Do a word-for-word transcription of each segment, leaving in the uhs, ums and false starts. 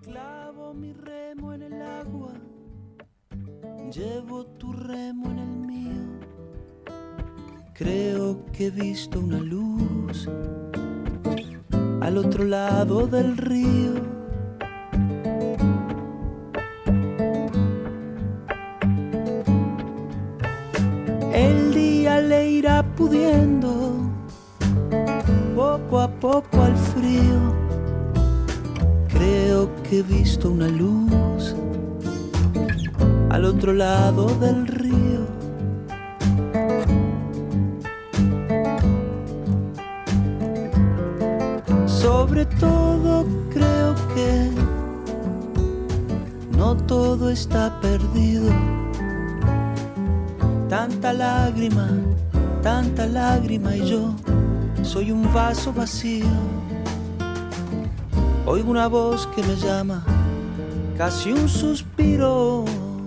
Clavo mi remo en el agua, llevo tu remo en el mío. Creo que he visto una luz al otro lado del río. El día le irá pudiendo poco a poco al frío. Creo que he visto una luz al otro lado del río. Sobre todo creo que no todo está perdido. Tanta lágrima, tanta lágrima y yo soy un vaso vacío. Oigo una voz que me llama, casi un suspiro.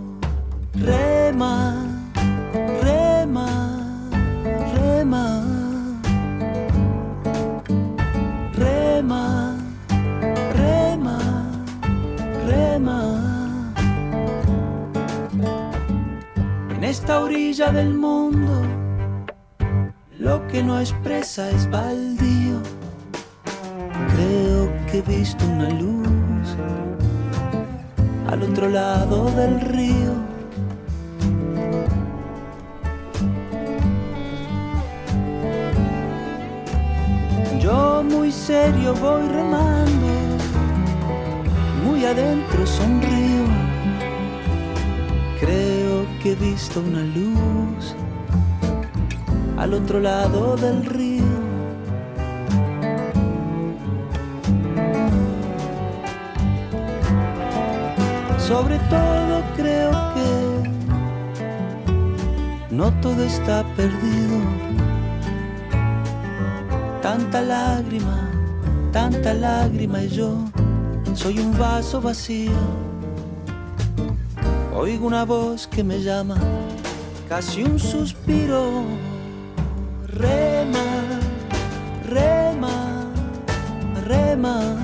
Rema, rema, rema. Rema, rema, rema. En esta orilla del mundo, lo que no expresa es baldío. Creo que he visto una luz al otro lado del río. Yo muy serio voy remando, muy adentro sonrío. Creo que he visto una luz al otro lado del río. Sobre todo creo que no todo está perdido. Tanta lágrima, tanta lágrima y yo soy un vaso vacío. Oigo una voz que me llama, casi un suspiro. Rema, rema, rema.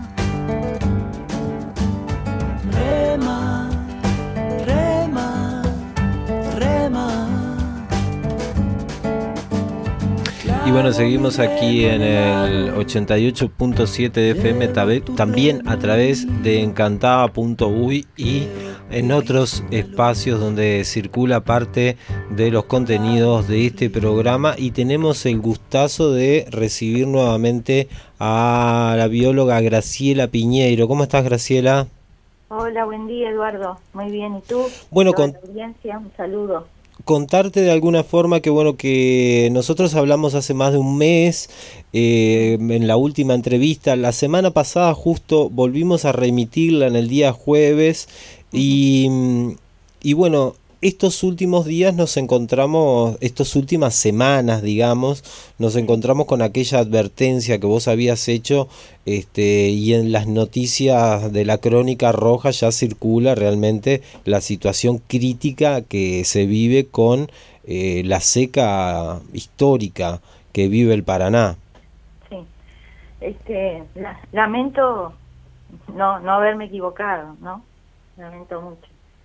Rema, rema, rema. Y bueno, seguimos aquí en el ochenta y ocho punto siete de F M, también a través de encantada punto uy y en otros espacios donde circula parte de los contenidos de este programa. Y tenemos el gustazo de recibir nuevamente a la bióloga Graciela Piñeiro. ¿Cómo estás, Graciela? Hola, buen día, Eduardo. Muy bien, ¿y tú? Bueno, con... la audiencia, un saludo. Contarte de alguna forma que bueno que nosotros hablamos hace más de un mes, eh, en la última entrevista, la semana pasada justo volvimos a remitirla en el día jueves y, y bueno, estos últimos días nos encontramos, estas últimas semanas digamos, nos encontramos con aquella advertencia que vos habías hecho este, y en las noticias de la Crónica Roja ya circula realmente la situación crítica que se vive con eh, la seca histórica que vive el Paraná. Sí, este, la, lamento no, no haberme equivocado, ¿no? Lamento mucho.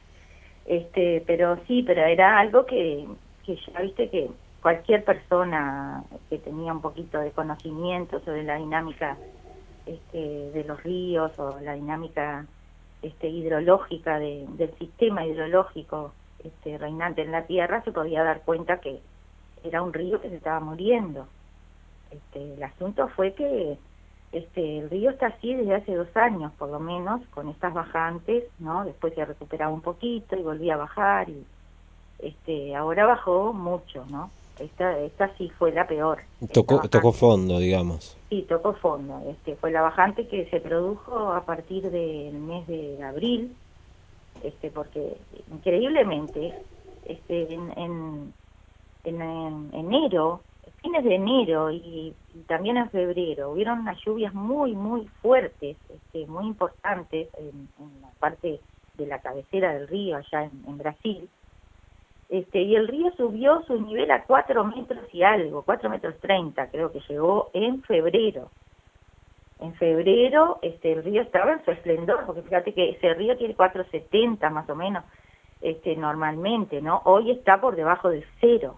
Este, pero sí, pero era algo que, que ya viste que cualquier persona que tenía un poquito de conocimiento sobre la dinámica este, de los ríos o la dinámica este, hidrológica de, del sistema hidrológico este, reinante en la Tierra se podía dar cuenta que era un río que se estaba muriendo. Este, el asunto fue que Este, el río está así desde hace dos años, por lo menos, con estas bajantes, ¿no? Después se recuperaba un poquito y volvía a bajar y este, ahora bajó mucho, ¿no? Esta, esta sí fue la peor. Tocó, tocó fondo, digamos. Sí, tocó fondo. Este, fue la bajante que se produjo a partir del mes de abril, este, porque increíblemente, este, en, en, en, en enero, fines de enero y, y también en febrero hubieron unas lluvias muy muy fuertes, este, muy importantes en, en la parte de la cabecera del río allá en, en Brasil, este, y el río subió su nivel a cuatro metros y algo, cuatro metros treinta creo que llegó en febrero. en febrero este, el río estaba en su esplendor, porque fíjate que ese río tiene cuatro setenta más o menos, este, normalmente, ¿no? Hoy está por debajo del cero.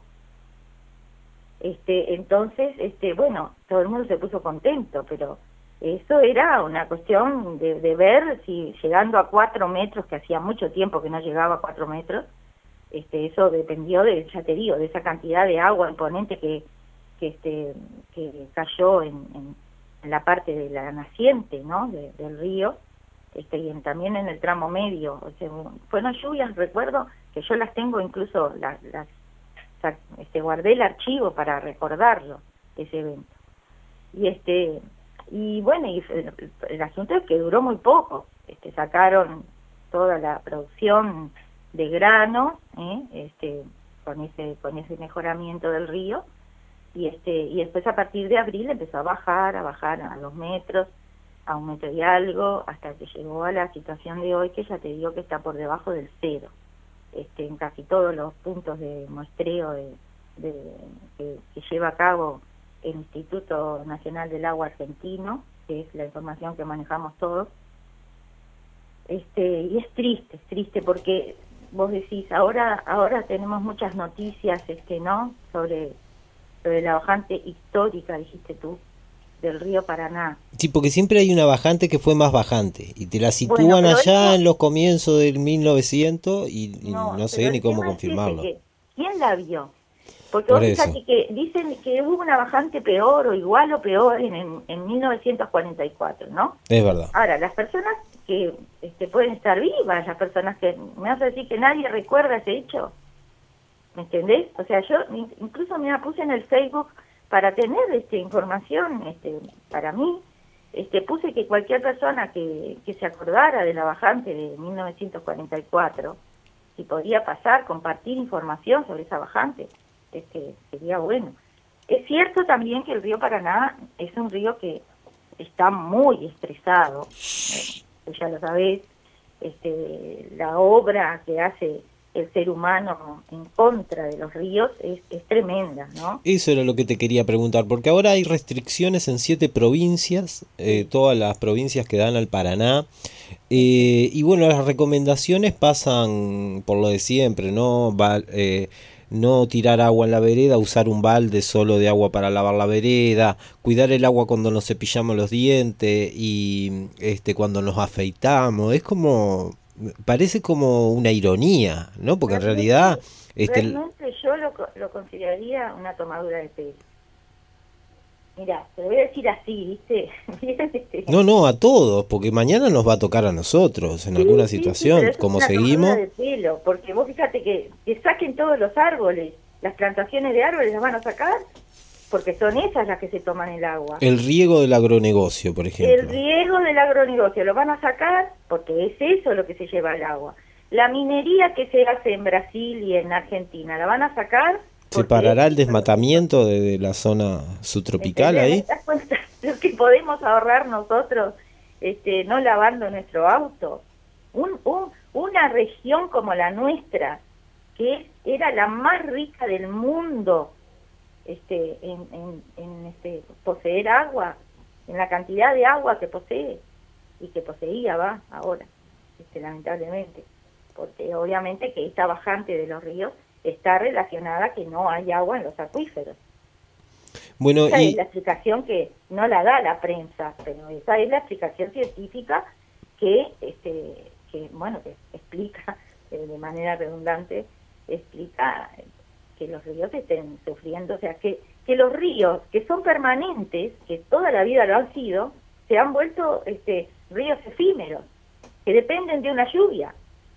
Este, entonces, este, bueno, todo el mundo se puso contento, pero eso era una cuestión de, de ver si llegando a cuatro metros, que hacía mucho tiempo que no llegaba a cuatro metros, este, eso dependió de, ya te digo, de esa cantidad de agua imponente que, que, este, que cayó en, en, en la parte de la naciente, ¿no? De, del río, este, y en, también en el tramo medio. O sea, fueron lluvias, recuerdo que yo las tengo incluso, las, las este, guardé el archivo para recordarlo, ese evento. Y este y bueno, y el, el asunto es que duró muy poco. Este, sacaron toda la producción de grano, ¿eh? este, con ese con ese mejoramiento del río, y este y después a partir de abril empezó a bajar, a bajar a dos metros, a un metro y algo, hasta que llegó a la situación de hoy, que ya te digo que está por debajo del cero. Este, en casi todos los puntos de muestreo de, de, que, que lleva a cabo el Instituto Nacional del Agua Argentino, que es la información que manejamos todos. Este, y es triste, es triste porque vos decís, ahora ahora tenemos muchas noticias, este, ¿no? Sobre, sobre la bajante histórica, dijiste tú, del río Paraná. Sí, porque siempre hay una bajante que fue más bajante y te la sitúan bueno, allá eso, en los comienzos del mil novecientos y, y no, no sé ni cómo confirmarlo. Es que, ¿quién la vio? Porque Por vos eso. fíjate que dicen que hubo una bajante peor o igual o peor en, en, en mil novecientos cuarenta y cuatro, ¿no? Es verdad. Ahora, las personas que este, pueden estar vivas, las personas que... ¿Me vas a decir que nadie recuerda ese hecho? ¿Me entendés? O sea, yo incluso me la puse en el Facebook para tener este, información, este, para mí, este, puse que cualquier persona que, que se acordara de la bajante de mil novecientos cuarenta y cuatro, si podía pasar, compartir información sobre esa bajante, este, sería bueno. Es cierto también que el río Paraná es un río que está muy estresado, eh, ya lo sabés, este, la obra que hace el ser humano en contra de los ríos es, es tremenda, ¿no? Eso era lo que te quería preguntar, porque ahora hay restricciones en siete provincias, eh, Sí. todas las provincias que dan al Paraná, eh, y bueno, las recomendaciones pasan por lo de siempre, ¿no? Va, eh, no tirar agua en la vereda, usar un balde solo de agua para lavar la vereda, cuidar el agua cuando nos cepillamos los dientes y este cuando nos afeitamos. Es como... parece como una ironía, ¿no? Porque Realmente, en realidad... Este, realmente yo lo, lo consideraría una tomadura de pelo. Mira, te lo voy a decir así, ¿viste? no, no, a todos, porque mañana nos va a tocar a nosotros en sí, alguna sí, situación, sí, pero como es una seguimos... tomadura de pelo, porque vos fíjate que, que saquen todos los árboles, las plantaciones de árboles las van a sacar, porque son esas las que se toman el agua. El riego del agronegocio, por ejemplo. El riego del agronegocio lo van a sacar porque es eso lo que se lleva al agua. La minería que se hace en Brasil y en Argentina, ¿la van a sacar? ¿Se parará el desmatamiento de, de la zona subtropical ahí? ¿Te das cuenta lo que podemos ahorrar nosotros este, no lavando nuestro auto? Un, un, una región como la nuestra, que era la más rica del mundo, este en, en, en este poseer agua, en la cantidad de agua que posee y que poseía va ahora, este, lamentablemente, porque obviamente que esta bajante de los ríos está relacionada a que no hay agua en los acuíferos. Bueno, esa y... es la explicación que no la da la prensa, pero esa es la explicación científica que este que bueno que explica eh, de manera redundante, explica que los ríos estén sufriendo, o sea, que, que los ríos, que son permanentes, que toda la vida lo han sido, se han vuelto este, ríos efímeros, que dependen de una lluvia.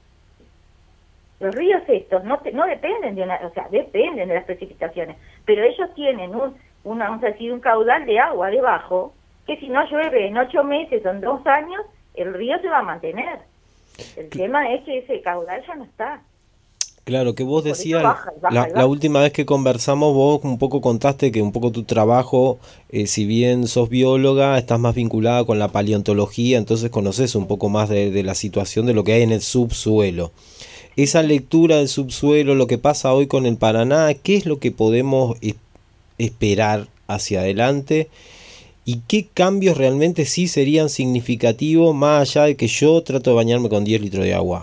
Los ríos estos no te, no dependen de una, o sea, dependen de las precipitaciones, pero ellos tienen un, una, vamos a decir, un caudal de agua debajo, que si no llueve en ocho meses o en dos años, el río se va a mantener. El tema es que ese caudal ya no está. Claro, que vos decías, baja, baja, la, baja. la última vez que conversamos vos un poco contaste que un poco tu trabajo, eh, si bien sos bióloga, estás más vinculada con la paleontología, entonces conoces un poco más de, de la situación de lo que hay en el subsuelo. Esa lectura del subsuelo, lo que pasa hoy con el Paraná, ¿qué es lo que podemos es, esperar hacia adelante? ¿Y qué cambios realmente sí serían significativos más allá de que yo trato de bañarme con diez litros de agua?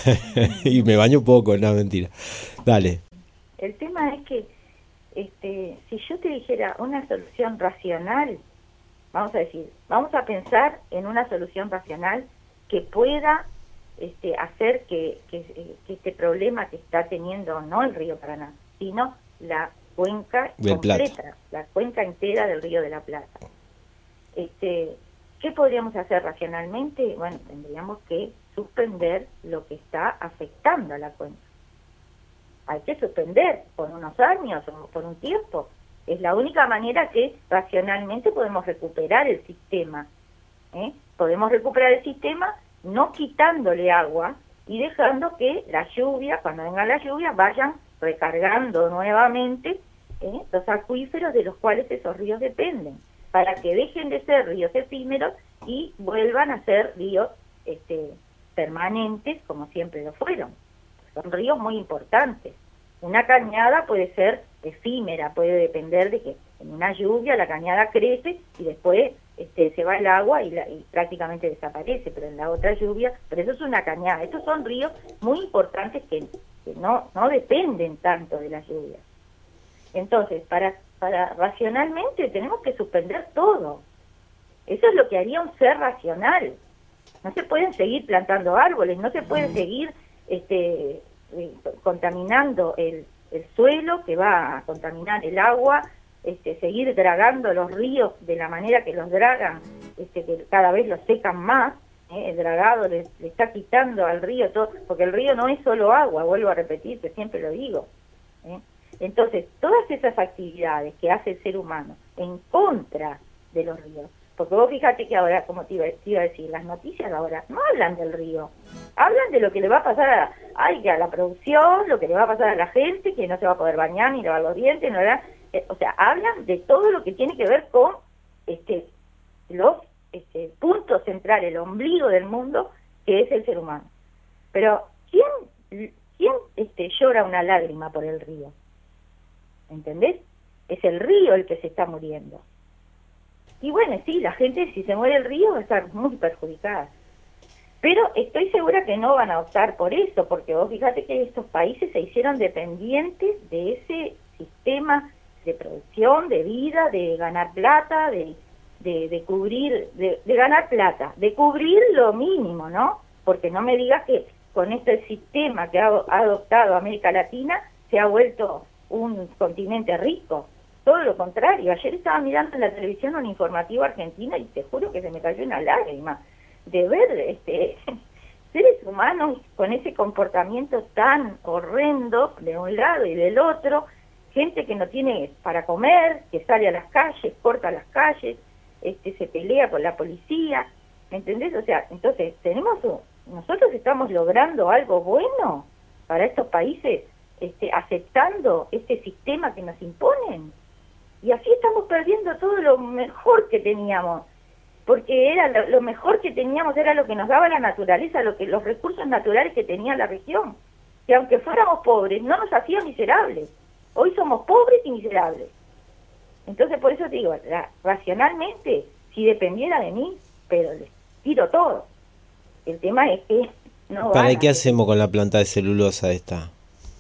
Y me baño poco, no, mentira. Dale. El tema es que este, si yo te dijera una solución racional, vamos a decir, vamos a pensar en una solución racional que pueda este, hacer que, que, que este problema que está teniendo no el río Paraná, sino la cuenca del completa, Plata. la cuenca entera del río de la Plata. Este, ¿qué podríamos hacer racionalmente? Bueno, tendríamos que suspender lo que está afectando a la cuenca. Hay que suspender por unos años o por un tiempo. Es la única manera que racionalmente podemos recuperar el sistema. ¿eh? Podemos recuperar el sistema no quitándole agua y dejando que la lluvia, cuando venga la lluvia, vayan recargando nuevamente ¿eh? los acuíferos de los cuales esos ríos dependen, para que dejen de ser ríos efímeros y vuelvan a ser ríos este, permanentes como siempre lo fueron. Son ríos muy importantes. Una cañada puede ser efímera, puede depender de que en una lluvia la cañada crece y después este, se va el agua y, la, y prácticamente desaparece, pero en la otra lluvia, pero eso es una cañada. Estos son ríos muy importantes que, que no, no dependen tanto de la lluvia. Entonces, para, para racionalmente tenemos que suspender todo. Eso es lo que haría un ser racional. No se pueden seguir plantando árboles, no se puede seguir este, eh, contaminando el, el suelo, que va a contaminar el agua, este, seguir dragando los ríos de la manera que los dragan, este, que cada vez los secan más. ¿eh? El dragado le, le está quitando al río todo, porque el río no es solo agua, vuelvo a repetir, que siempre lo digo. ¿eh? Entonces, todas esas actividades que hace el ser humano en contra de los ríos, porque vos fíjate que ahora, como te iba, te iba a decir, las noticias ahora no hablan del río, hablan de lo que le va a pasar a, ay, a la producción, lo que le va a pasar a la gente, que no se va a poder bañar ni lavar los dientes, no, eh, o sea, hablan de todo lo que tiene que ver con este los este, puntos centrales, el ombligo del mundo, que es el ser humano. Pero, ¿quién, quién este, llora una lágrima por el río? ¿Entendés? Es el río el que se está muriendo. Y bueno, sí, la gente, si se muere el río, va a estar muy perjudicada. Pero estoy segura que no van a optar por eso, porque vos fíjate que estos países se hicieron dependientes de ese sistema de producción, de vida, de ganar plata, de, de, de cubrir, de, de ganar plata, de cubrir lo mínimo, ¿no? Porque no me digas que con este sistema que ha, ha adoptado América Latina se ha vuelto un continente rico. Todo lo contrario. Ayer estaba mirando en la televisión un informativo argentino y te juro que se me cayó una lágrima de ver este seres humanos con ese comportamiento tan horrendo de un lado y del otro, gente que no tiene para comer, que sale a las calles, corta las calles, este se pelea con la policía, ¿me entendés? O sea, entonces tenemos un, nosotros estamos logrando algo bueno para estos países, este aceptando este sistema que nos imponen. Y así estamos perdiendo todo lo mejor que teníamos, porque era lo, lo mejor que teníamos era lo que nos daba la naturaleza, lo que los recursos naturales que tenía la región, que aunque fuéramos pobres, no nos hacía miserables. Hoy somos pobres y miserables. Entonces, por eso te digo, la, racionalmente, si dependiera de mí, pero les tiro todo. El tema es que no ¿Para van qué a... hacemos con la planta de celulosa esta?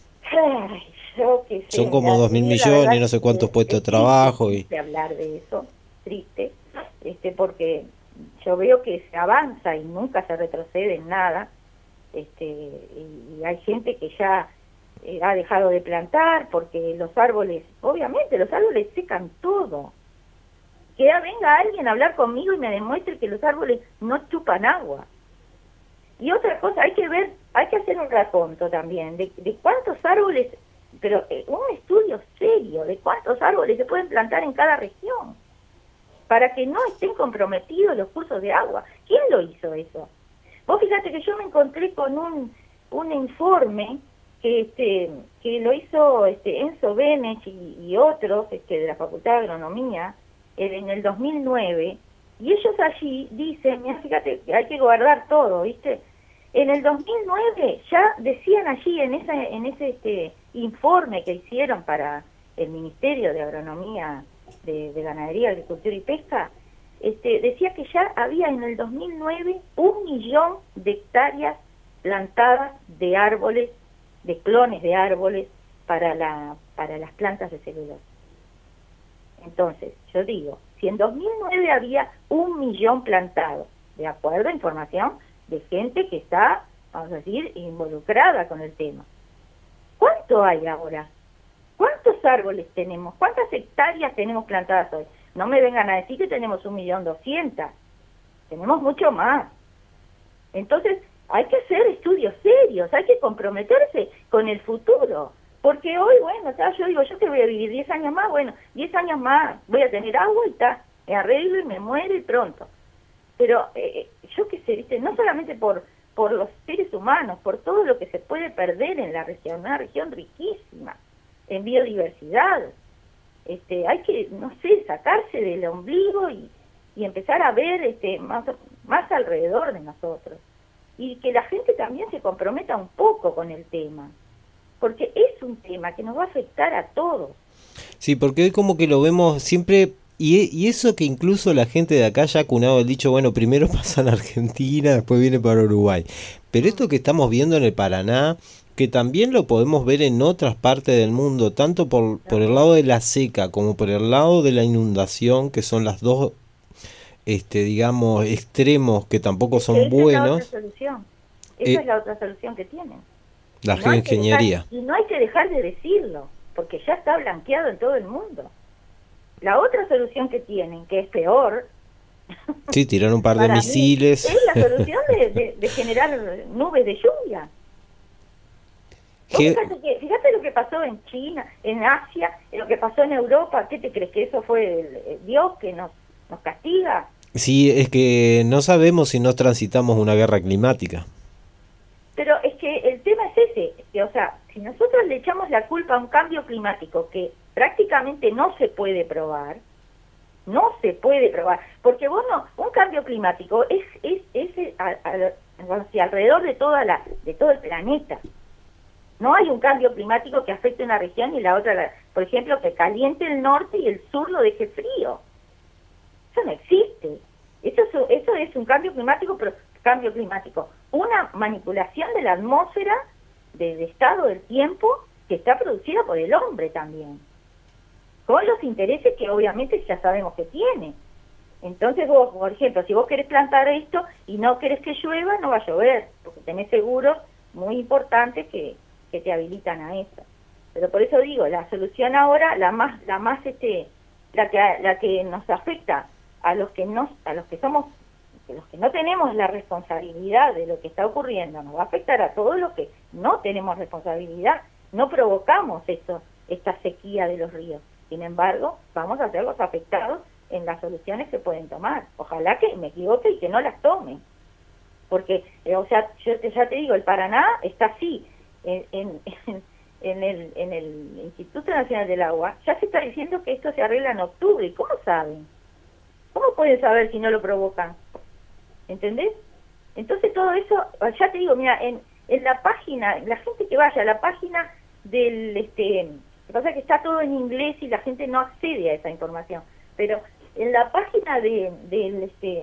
Ay, yo qué sé, Son como dos mil millones y no sé cuántos puestos de trabajo. Es triste y hablar de eso, triste, este, porque yo veo que se avanza y nunca se retrocede en nada, este, y, y hay gente que ya eh, ha dejado de plantar porque los árboles, obviamente los árboles secan todo. Que venga alguien a hablar conmigo y me demuestre que los árboles no chupan agua. Y otra cosa, hay que ver, hay que hacer un raconto también de, de cuántos árboles, pero eh, un estudio serio de cuántos árboles se pueden plantar en cada región, para que no estén comprometidos los cursos de agua. ¿Quién lo hizo eso? Vos fíjate que yo me encontré con un, un informe que este que lo hizo este Enzo Benech y, y otros este, de la Facultad de Agronomía eh, en el dos mil nueve, y ellos allí dicen, mira, fíjate que hay que guardar todo, ¿viste? En el dos mil nueve ya decían allí en ese, en ese este, informe que hicieron para el Ministerio de Agronomía, de, de Ganadería, Agricultura y Pesca, este, decía que ya había en el dos mil nueve un millón de hectáreas plantadas de árboles, de clones de árboles para la para las plantas de celulosa. Entonces, yo digo, si en dos mil nueve había un millón plantado, de acuerdo a información de gente que está, vamos a decir, involucrada con el tema, ¿cuánto hay ahora? ¿Cuántos árboles tenemos? ¿Cuántas hectáreas tenemos plantadas hoy? No me vengan a decir que tenemos un millón doscientas. Tenemos mucho más. Entonces, hay que hacer estudios serios, hay que comprometerse con el futuro. Porque hoy, bueno, ¿sabes? Yo digo, yo que voy a vivir diez años más, bueno, diez años más, voy a tener agua y está, me arreglo y me muero y pronto. Pero eh, yo qué sé, ¿viste? No solamente por, por los seres humanos, por todo lo que se puede perder en la región, una región riquísima en biodiversidad. Este, hay que, no sé, sacarse del ombligo y, y empezar a ver este, más, más alrededor de nosotros. Y que la gente también se comprometa un poco con el tema, porque es un tema que nos va a afectar a todos. Sí, porque hoy como que lo vemos siempre, y, y eso que incluso la gente de acá ya ha cunado el dicho, bueno, primero pasa en Argentina, después viene para Uruguay. Pero esto que estamos viendo en el Paraná, que también lo podemos ver en otras partes del mundo, tanto por, por el lado de la seca como por el lado de la inundación, que son las dos, este, digamos, extremos que tampoco son esa buenos. Es la otra solución. Esa Eh, es la otra solución que tienen. La Y no hay que geoingeniería. dejar- y no hay que dejar de decirlo, porque ya está blanqueado en todo el mundo. La otra solución que tienen, que es peor, Sí, tirar un par de para mí, misiles. es la solución de, de, de generar nubes de lluvia. Vos ¿Qué? Fíjate, que, fíjate lo que pasó en China, en Asia, lo que pasó en Europa. ¿Qué te crees? ¿Que eso fue el, el Dios que nos, nos castiga? Sí, es que no sabemos si no transitamos una guerra climática. Pero es que el tema es ese, que, o sea, si nosotros le echamos la culpa a un cambio climático que prácticamente no se puede probar, no se puede probar, porque vos no, un cambio climático es es, es a, a, a, si alrededor de toda la de todo el planeta. No hay un cambio climático que afecte una región y la otra, la, por ejemplo, que caliente el norte y el sur lo deje frío. Eso no existe. Eso es, eso es un cambio climático, pero cambio climático, una manipulación de la atmósfera, del estado del tiempo, que está producida por el hombre también, con los intereses que obviamente ya sabemos que tiene. Entonces vos, por ejemplo, si vos querés plantar esto y no querés que llueva, no va a llover, porque tenés seguros muy importantes que, que te habilitan a eso. Pero por eso digo, la solución ahora, la más, la más este, la que la que nos afecta a los que no, a los que somos, los que no tenemos la responsabilidad de lo que está ocurriendo, nos va a afectar a todos los que no tenemos responsabilidad, no provocamos esto, esta sequía de los ríos. Sin embargo, vamos a ser los afectados en las soluciones que pueden tomar. Ojalá que me equivoque y que no las tomen. Porque, eh, o sea, yo te, ya te digo, el Paraná está así. En, en, en, en, el, en el Instituto Nacional del Agua ya se está diciendo que esto se arregla en octubre. ¿Y cómo saben? ¿Cómo pueden saber si no lo provocan? ¿Entendés? Entonces todo eso, ya te digo, mira, en, en la página, la gente que vaya a la página del... este Lo que pasa es que está todo en inglés y la gente no accede a esa información. Pero en la página de, de este,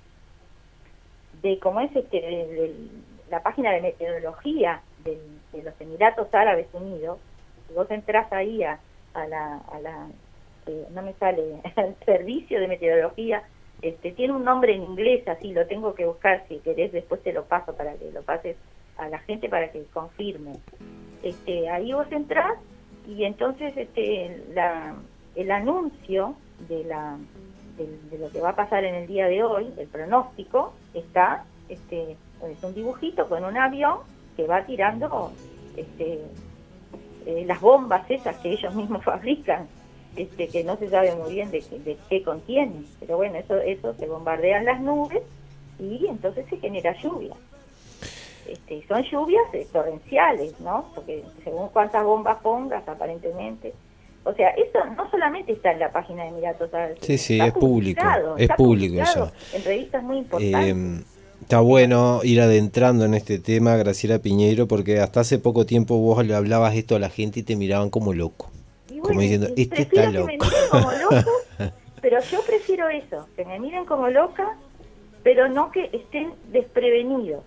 de cómo es este, de, de, la página de meteorología de, de los Emiratos Árabes Unidos, si vos entrás ahí a, a la, a la eh, no me sale, al servicio de meteorología, este, tiene un nombre en inglés, así lo tengo que buscar, si querés después te lo paso para que lo pases a la gente para que confirme. Este, ahí vos entrás y entonces este la, el anuncio de la de, de lo que va a pasar en el día de hoy, el pronóstico, está este es un dibujito con un avión que va tirando este eh, las bombas esas que ellos mismos fabrican, este que no se sabe muy bien de, de qué contienen, pero bueno, eso eso se bombardean las nubes y entonces se genera lluvia. Este, son lluvias eh, torrenciales, ¿no? Porque según cuántas bombas pongas, aparentemente. O sea, eso no solamente está en la página de Emiratos Árabes. Sí, sí, está es público. Es está público eso. En revistas muy importantes. Eh, está bueno ir adentrando en este tema, Graciela Piñeiro, porque hasta hace poco tiempo vos le hablabas esto a la gente y te miraban como loco. Y bueno, como diciendo, este está prefiero loco. que me miren como loco pero yo prefiero eso, que me miren como loca, pero no que estén desprevenidos.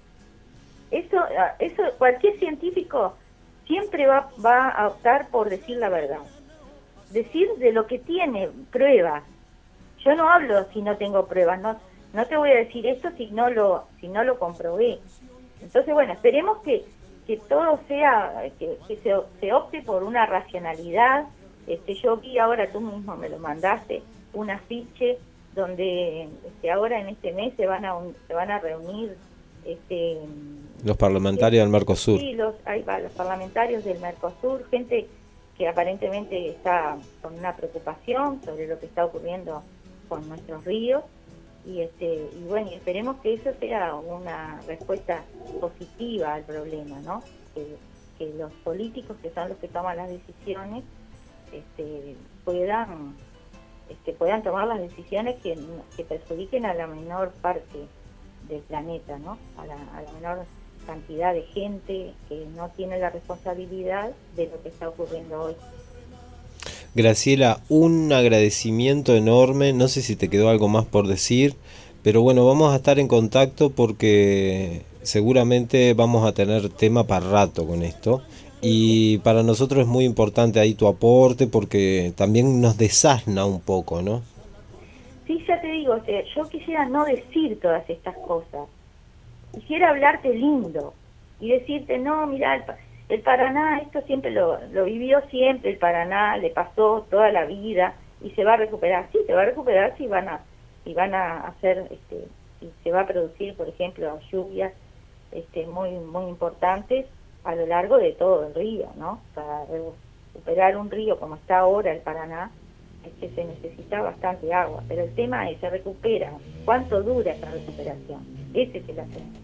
Eso, eso cualquier científico siempre va, va a optar por decir la verdad. Decir de lo que tiene pruebas. Yo no hablo si no tengo pruebas, no, no te voy a decir esto si no lo, si no lo comprobé. Entonces, bueno, esperemos que, que todo sea, que, que se, se opte por una racionalidad. Este, yo vi ahora, tú mismo me lo mandaste, un afiche donde este, ahora en este mes se van a, un, se van a reunir este, los parlamentarios eh, del Mercosur. Sí, los, ahí va, los parlamentarios del Mercosur, gente que aparentemente está con una preocupación sobre lo que está ocurriendo con nuestros ríos, y este y bueno, y esperemos que eso sea una respuesta positiva al problema, ¿no? Que, que los políticos, que son los que toman las decisiones, este, puedan este, puedan tomar las decisiones que, que perjudiquen a la menor parte del planeta, ¿no? A la, a la menor cantidad de gente que no tiene la responsabilidad de lo que está ocurriendo hoy. Graciela, un agradecimiento enorme, no sé si te quedó algo más por decir, pero bueno, vamos a estar en contacto porque seguramente vamos a tener tema para rato con esto, y para nosotros es muy importante ahí tu aporte porque también nos desasna un poco, ¿no? Sí, ya te digo, o sea, yo quisiera no decir todas estas cosas, quisiera hablarte lindo y decirte, no, mira, el, el Paraná, esto siempre lo, lo vivió siempre, el Paraná le pasó toda la vida y se va a recuperar. Sí, se va a recuperar si van a, si van a hacer, este, si se va a producir, por ejemplo, lluvias este, muy, muy importantes a lo largo de todo el río, ¿no? Para recuperar un río como está ahora el Paraná, es que se necesita bastante agua, pero el tema es, se recupera. ¿Cuánto dura esa recuperación? Ese es el asunto.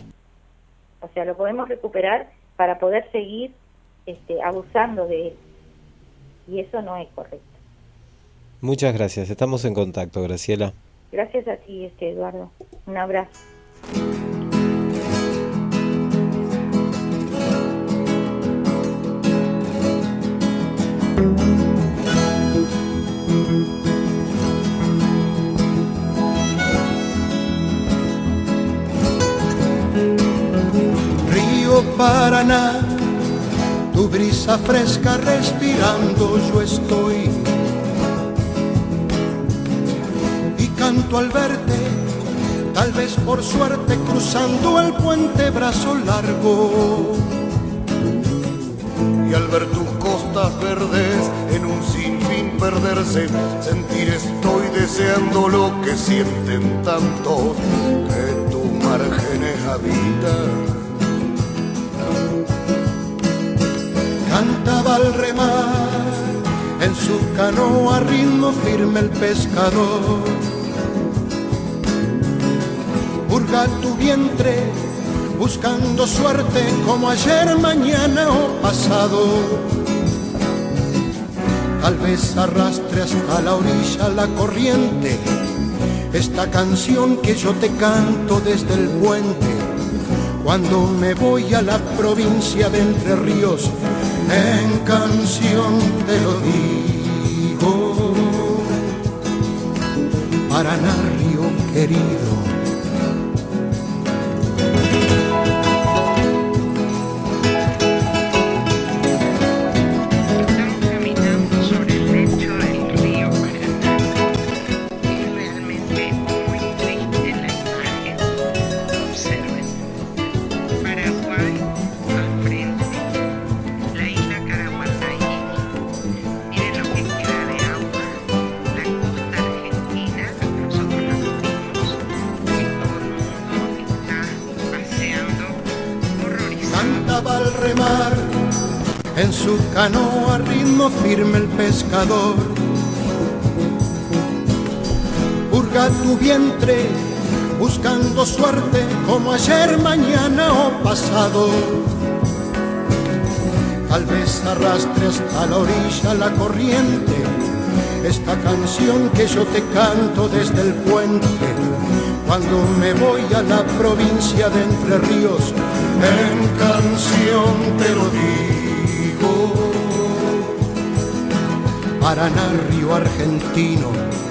O sea, lo podemos recuperar para poder seguir este, abusando de él. Y eso no es correcto. Muchas gracias. Estamos en contacto, Graciela. Gracias a ti, este, Eduardo. Un abrazo. Paraná, tu brisa fresca respirando yo estoy, y canto al verte, tal vez por suerte cruzando el puente brazo largo, y al ver tus costas verdes en un sinfín perderse, sentir estoy deseando lo que sienten tantos que tus márgenes habitan. Cantaba al remar en su canoa a ritmo firme el pescador. Hurga tu vientre buscando suerte como ayer, mañana o pasado. Tal vez arrastre hasta la orilla la corriente esta canción que yo te canto desde el puente. Cuando me voy a la provincia de Entre Ríos, en canción te lo digo. Paraná, río querido. Al remar en su canoa a ritmo firme el pescador. Hurga tu vientre buscando suerte como ayer, mañana o pasado. Tal vez arrastre hasta la orilla la corriente esta canción que yo te canto desde el puente. Cuando me voy a la provincia de Entre Ríos, en canción te lo digo. Paraná, río argentino,